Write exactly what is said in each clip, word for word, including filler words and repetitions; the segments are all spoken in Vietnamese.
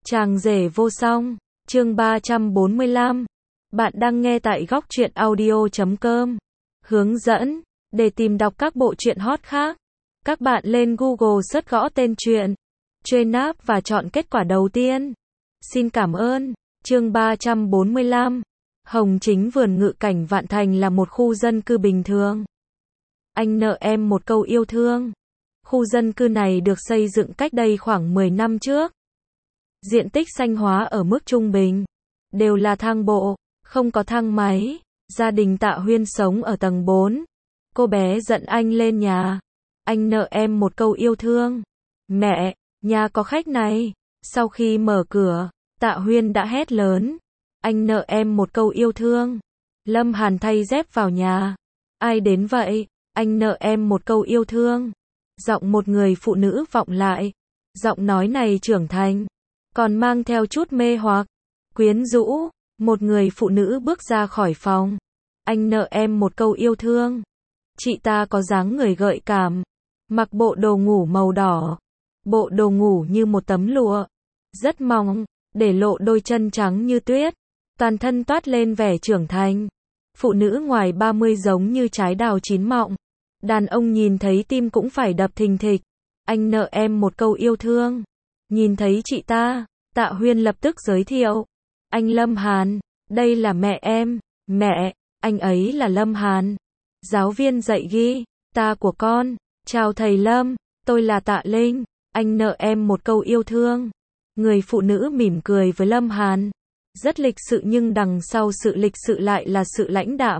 Chàng rể vô song, chương ba trăm bốn mươi lăm. Bạn đang nghe tại góc truyện audio chấm com. Hướng dẫn, để tìm đọc các bộ truyện hot khác, các bạn lên Google search gõ tên truyện, truy nạp và chọn kết quả đầu tiên. Xin cảm ơn. Chương ba trăm bốn mươi lăm. Hồng Chính vườn ngự cảnh Vạn Thành là một khu dân cư bình thường. Anh nợ em một câu yêu thương. Khu dân cư này được xây dựng cách đây khoảng mười năm trước. Diện tích xanh hóa ở mức trung bình, đều là thang bộ, không có thang máy. Gia đình Tạ Huyên sống ở tầng bốn. Cô bé giận anh lên nhà. Anh nợ em một câu yêu thương. Mẹ, nhà có khách này. Sau khi mở cửa, Tạ Huyên đã hét lớn. Anh nợ em một câu yêu thương. Lâm Hàn thay dép vào nhà. Ai đến vậy? Anh nợ em một câu yêu thương. Giọng một người phụ nữ vọng lại. Giọng nói này trưởng thành, còn mang theo chút mê hoặc, quyến rũ. Một người phụ nữ bước ra khỏi phòng. Anh nợ em một câu yêu thương. Chị ta có dáng người gợi cảm, mặc bộ đồ ngủ màu đỏ. Bộ đồ ngủ như một tấm lụa, rất mỏng, để lộ đôi chân trắng như tuyết. Toàn thân toát lên vẻ trưởng thành. Phụ nữ ngoài ba mươi giống như trái đào chín mọng. Đàn ông nhìn thấy tim cũng phải đập thình thịch. Anh nợ em một câu yêu thương. Nhìn thấy chị ta, Tạ Huyên lập tức giới thiệu. Anh Lâm Hàn, đây là mẹ em. Mẹ, anh ấy là Lâm Hàn, giáo viên dạy guitar của con. Chào thầy Lâm, tôi là Tạ Linh. Anh nợ em một câu yêu thương. Người phụ nữ mỉm cười với Lâm Hàn. Rất lịch sự nhưng đằng sau sự lịch sự lại là sự lãnh đạm.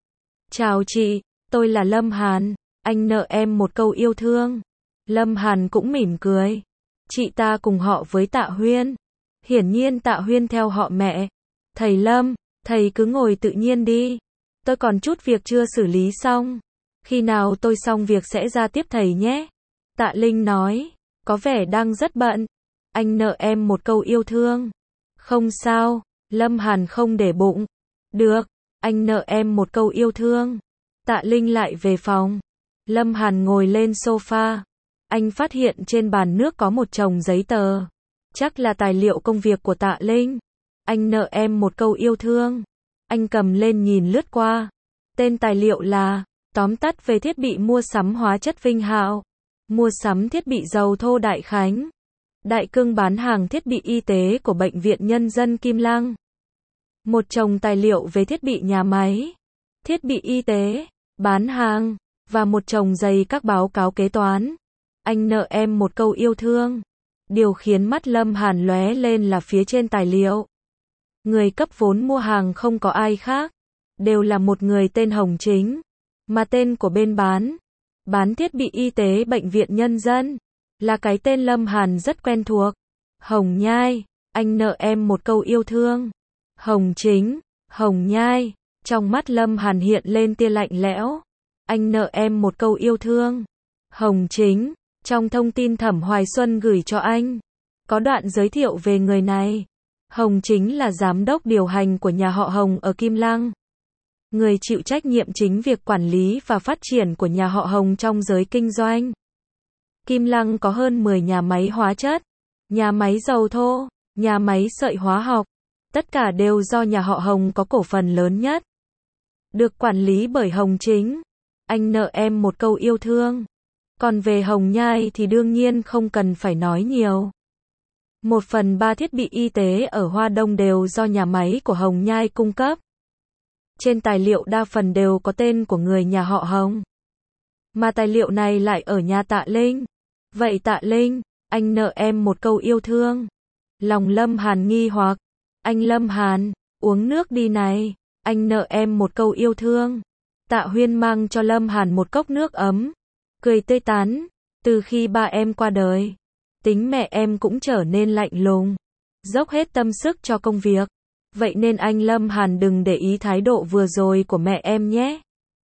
Chào chị, tôi là Lâm Hàn. Anh nợ em một câu yêu thương. Lâm Hàn cũng mỉm cười. Chị ta cùng họ với Tạ Huyên. Hiển nhiên Tạ Huyên theo họ mẹ. Thầy Lâm, thầy cứ ngồi tự nhiên đi. Tôi còn chút việc chưa xử lý xong. Khi nào tôi xong việc sẽ ra tiếp thầy nhé. Tạ Linh nói, có vẻ đang rất bận. Anh nợ em một câu yêu thương. Không sao, Lâm Hàn không để bụng. Được, anh nợ em một câu yêu thương. Tạ Linh lại về phòng. Lâm Hàn ngồi lên sofa. Anh phát hiện trên bàn nước có một chồng giấy tờ. Chắc là tài liệu công việc của Tạ Linh. Anh nợ em một câu yêu thương. Anh cầm lên nhìn lướt qua. Tên tài liệu là tóm tắt về thiết bị mua sắm hóa chất Vinh Hạo, mua sắm thiết bị dầu thô Đại Khánh, đại cương bán hàng thiết bị y tế của Bệnh viện Nhân dân Kim Lăng. Một chồng tài liệu về thiết bị nhà máy, thiết bị y tế, bán hàng, và một chồng dày các báo cáo kế toán. Anh nợ em một câu yêu thương. Điều khiến mắt Lâm Hàn lóe lên là phía trên tài liệu. Người cấp vốn mua hàng không có ai khác, đều là một người tên Hồng Chính, mà tên của bên bán, bán thiết bị y tế Bệnh viện Nhân dân, là cái tên Lâm Hàn rất quen thuộc. Hồng Nhai, anh nợ em một câu yêu thương. Hồng Chính, Hồng Nhai, trong mắt Lâm Hàn hiện lên tia lạnh lẽo. Anh nợ em một câu yêu thương. Hồng Chính, trong thông tin Thẩm Hoài Xuân gửi cho anh, có đoạn giới thiệu về người này. Hồng Chính là giám đốc điều hành của nhà họ Hồng ở Kim Lăng. Người chịu trách nhiệm chính việc quản lý và phát triển của nhà họ Hồng trong giới kinh doanh. Kim Lăng có hơn mười nhà máy hóa chất, nhà máy dầu thô, nhà máy sợi hóa học. Tất cả đều do nhà họ Hồng có cổ phần lớn nhất. Được quản lý bởi Hồng Chính. Anh nợ em một câu yêu thương. Còn về Hồng Nhai thì đương nhiên không cần phải nói nhiều. Một phần ba thiết bị y tế ở Hoa Đông đều do nhà máy của Hồng Nhai cung cấp. Trên tài liệu đa phần đều có tên của người nhà họ Hồng. Mà tài liệu này lại ở nhà Tạ Linh. Vậy Tạ Linh, anh nợ em một câu yêu thương. Lòng Lâm Hàn nghi hoặc. Anh Lâm Hàn, uống nước đi này. Anh nợ em một câu yêu thương. Tạ Huyên mang cho Lâm Hàn một cốc nước ấm. Cười tươi tắn. Từ khi ba em qua đời, tính mẹ em cũng trở nên lạnh lùng, dốc hết tâm sức cho công việc. Vậy nên anh Lâm Hàn đừng để ý thái độ vừa rồi của mẹ em nhé.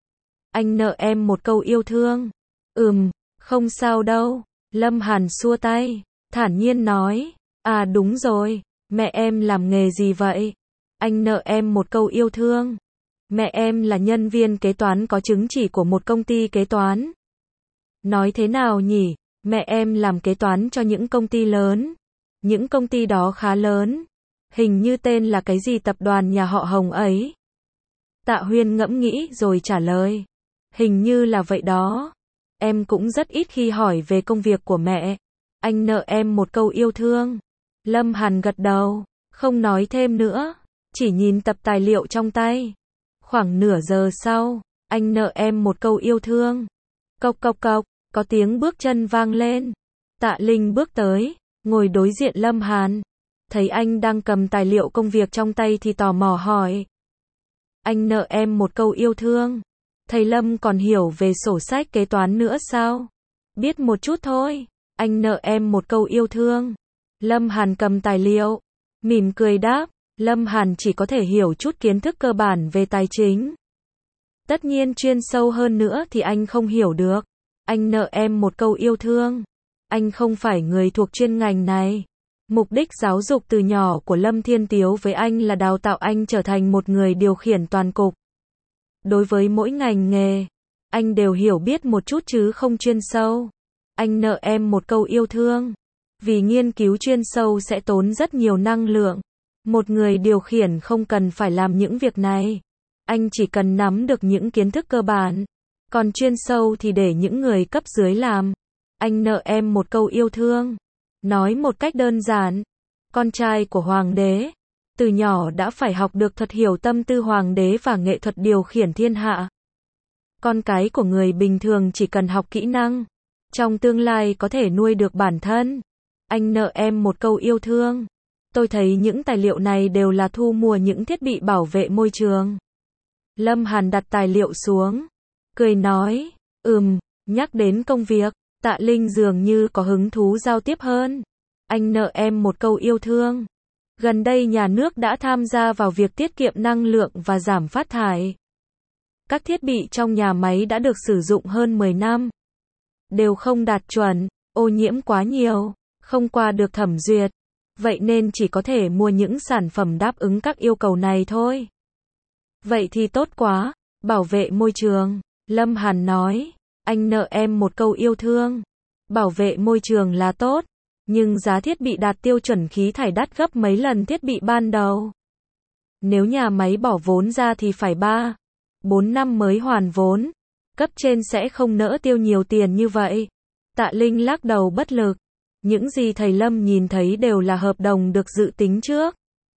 Anh nợ em một câu yêu thương. Ừm, không sao đâu. Lâm Hàn xua tay, thản nhiên nói. À đúng rồi, mẹ em làm nghề gì vậy? Anh nợ em một câu yêu thương. Mẹ em là nhân viên kế toán có chứng chỉ của một công ty kế toán. Nói thế nào nhỉ? Mẹ em làm kế toán cho những công ty lớn. Những công ty đó khá lớn. Hình như tên là cái gì tập đoàn nhà họ Hồng ấy. Tạ Huyên ngẫm nghĩ rồi trả lời. Hình như là vậy đó. Em cũng rất ít khi hỏi về công việc của mẹ. Anh nợ em một câu yêu thương. Lâm Hàn gật đầu, không nói thêm nữa, chỉ nhìn tập tài liệu trong tay. Khoảng nửa giờ sau, anh nợ em một câu yêu thương. Cộc cộc cộc, có tiếng bước chân vang lên. Tạ Linh bước tới, ngồi đối diện Lâm Hàn. Thấy anh đang cầm tài liệu công việc trong tay thì tò mò hỏi. Anh nợ em một câu yêu thương. Thầy Lâm còn hiểu về sổ sách kế toán nữa sao? Biết một chút thôi. Anh nợ em một câu yêu thương. Lâm Hàn cầm tài liệu, mỉm cười đáp. Lâm Hàn chỉ có thể hiểu chút kiến thức cơ bản về tài chính. Tất nhiên chuyên sâu hơn nữa thì anh không hiểu được. Anh nợ em một câu yêu thương. Anh không phải người thuộc chuyên ngành này. Mục đích giáo dục từ nhỏ của Lâm Thiên Tiếu với anh là đào tạo anh trở thành một người điều khiển toàn cục. Đối với mỗi ngành nghề, anh đều hiểu biết một chút chứ không chuyên sâu. Anh nợ em một câu yêu thương. Vì nghiên cứu chuyên sâu sẽ tốn rất nhiều năng lượng. Một người điều khiển không cần phải làm những việc này. Anh chỉ cần nắm được những kiến thức cơ bản. Còn chuyên sâu thì để những người cấp dưới làm. Anh nợ em một câu yêu thương. Nói một cách đơn giản, con trai của hoàng đế, từ nhỏ đã phải học được thuật hiểu tâm tư hoàng đế và nghệ thuật điều khiển thiên hạ. Con cái của người bình thường chỉ cần học kỹ năng, trong tương lai có thể nuôi được bản thân. Anh nợ em một câu yêu thương. Tôi thấy những tài liệu này đều là thu mua những thiết bị bảo vệ môi trường. Lâm Hàn đặt tài liệu xuống, cười nói, ừm, nhắc đến công việc, Tạ Linh dường như có hứng thú giao tiếp hơn. Anh nợ em một câu yêu thương. Gần đây nhà nước đã tham gia vào việc tiết kiệm năng lượng và giảm phát thải. Các thiết bị trong nhà máy đã được sử dụng hơn mười năm. Đều không đạt chuẩn, ô nhiễm quá nhiều, không qua được thẩm duyệt. Vậy nên chỉ có thể mua những sản phẩm đáp ứng các yêu cầu này thôi. Vậy thì tốt quá, bảo vệ môi trường. Lâm Hàn nói, anh nợ em một câu yêu thương. Bảo vệ môi trường là tốt, nhưng giá thiết bị đạt tiêu chuẩn khí thải đắt gấp mấy lần thiết bị ban đầu. Nếu nhà máy bỏ vốn ra thì phải ba, bốn năm mới hoàn vốn. Cấp trên sẽ không nỡ tiêu nhiều tiền như vậy. Tạ Linh lắc đầu bất lực. Những gì thầy Lâm nhìn thấy đều là hợp đồng được dự tính trước.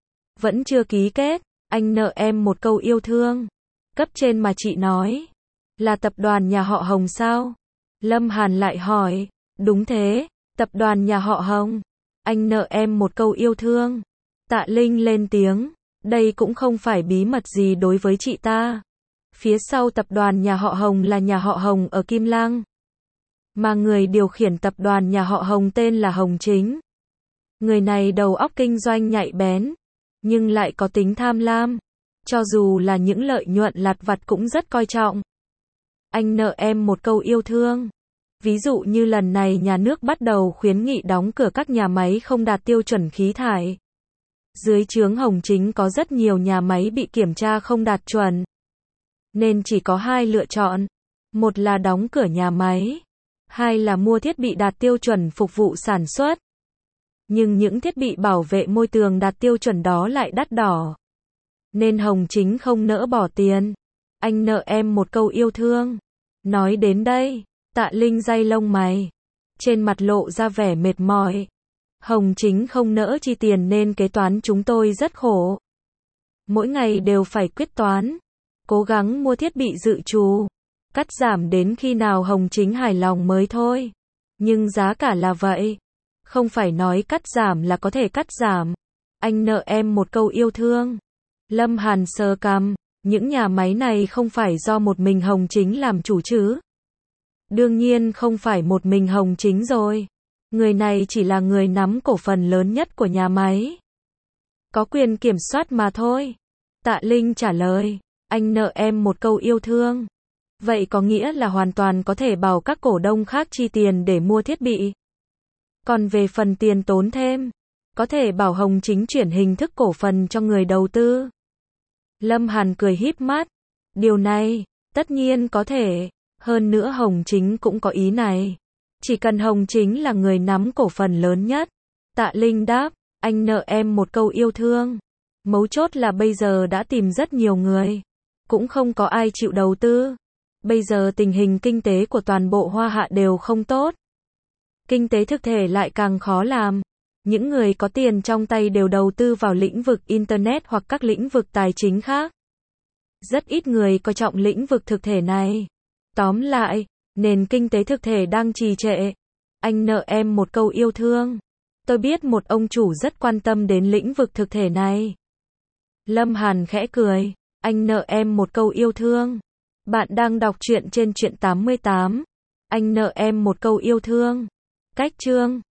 Vẫn chưa ký kết, anh nợ em một câu yêu thương. Cấp trên mà chị nói, là tập đoàn nhà họ Hồng sao? Lâm Hàn lại hỏi, đúng thế, tập đoàn nhà họ Hồng. Anh nợ em một câu yêu thương. Tạ Linh lên tiếng, đây cũng không phải bí mật gì đối với chị ta. Phía sau tập đoàn nhà họ Hồng là nhà họ Hồng ở Kim Lăng. Mà người điều khiển tập đoàn nhà họ Hồng tên là Hồng Chính. Người này đầu óc kinh doanh nhạy bén, nhưng lại có tính tham lam. Cho dù là những lợi nhuận lặt vặt cũng rất coi trọng. Anh nợ em một câu yêu thương. Ví dụ như lần này nhà nước bắt đầu khuyến nghị đóng cửa các nhà máy không đạt tiêu chuẩn khí thải. Dưới trướng Hồng Chính có rất nhiều nhà máy bị kiểm tra không đạt chuẩn. Nên chỉ có hai lựa chọn. Một là đóng cửa nhà máy. Hai là mua thiết bị đạt tiêu chuẩn phục vụ sản xuất. Nhưng những thiết bị bảo vệ môi trường đạt tiêu chuẩn đó lại đắt đỏ. Nên Hồng Chính không nỡ bỏ tiền. Anh nợ em một câu yêu thương. Nói đến đây, Tạ Linh day lông mày. Trên mặt lộ ra vẻ mệt mỏi. Hồng Chính không nỡ chi tiền nên kế toán chúng tôi rất khổ. Mỗi ngày đều phải quyết toán. Cố gắng mua thiết bị dự trù. Cắt giảm đến khi nào Hồng Chính hài lòng mới thôi. Nhưng giá cả là vậy. Không phải nói cắt giảm là có thể cắt giảm. Anh nợ em một câu yêu thương. Lâm Hàn sờ cằm. Những nhà máy này không phải do một mình Hồng Chính làm chủ chứ. Đương nhiên không phải một mình Hồng Chính rồi. Người này chỉ là người nắm cổ phần lớn nhất của nhà máy. Có quyền kiểm soát mà thôi. Tạ Linh trả lời. Anh nợ em một câu yêu thương. Vậy có nghĩa là hoàn toàn có thể bảo các cổ đông khác chi tiền để mua thiết bị. Còn về phần tiền tốn thêm, có thể bảo Hồng Chính chuyển hình thức cổ phần cho người đầu tư. Lâm Hàn cười híp mắt. Điều này, tất nhiên có thể. Hơn nữa Hồng Chính cũng có ý này. Chỉ cần Hồng Chính là người nắm cổ phần lớn nhất, Tạ Linh đáp, anh nợ em một câu yêu thương. Mấu chốt là bây giờ đã tìm rất nhiều người. Cũng không có ai chịu đầu tư. Bây giờ tình hình kinh tế của toàn bộ Hoa Hạ đều không tốt. Kinh tế thực thể lại càng khó làm. Những người có tiền trong tay đều đầu tư vào lĩnh vực Internet hoặc các lĩnh vực tài chính khác. Rất ít người coi trọng lĩnh vực thực thể này. Tóm lại, nền kinh tế thực thể đang trì trệ. Anh nợ em một câu yêu thương. Tôi biết một ông chủ rất quan tâm đến lĩnh vực thực thể này. Lâm Hàn khẽ cười. Anh nợ em một câu yêu thương. Bạn đang đọc truyện trên truyện tám mươi tám. Anh nợ em một câu yêu thương. Cách chương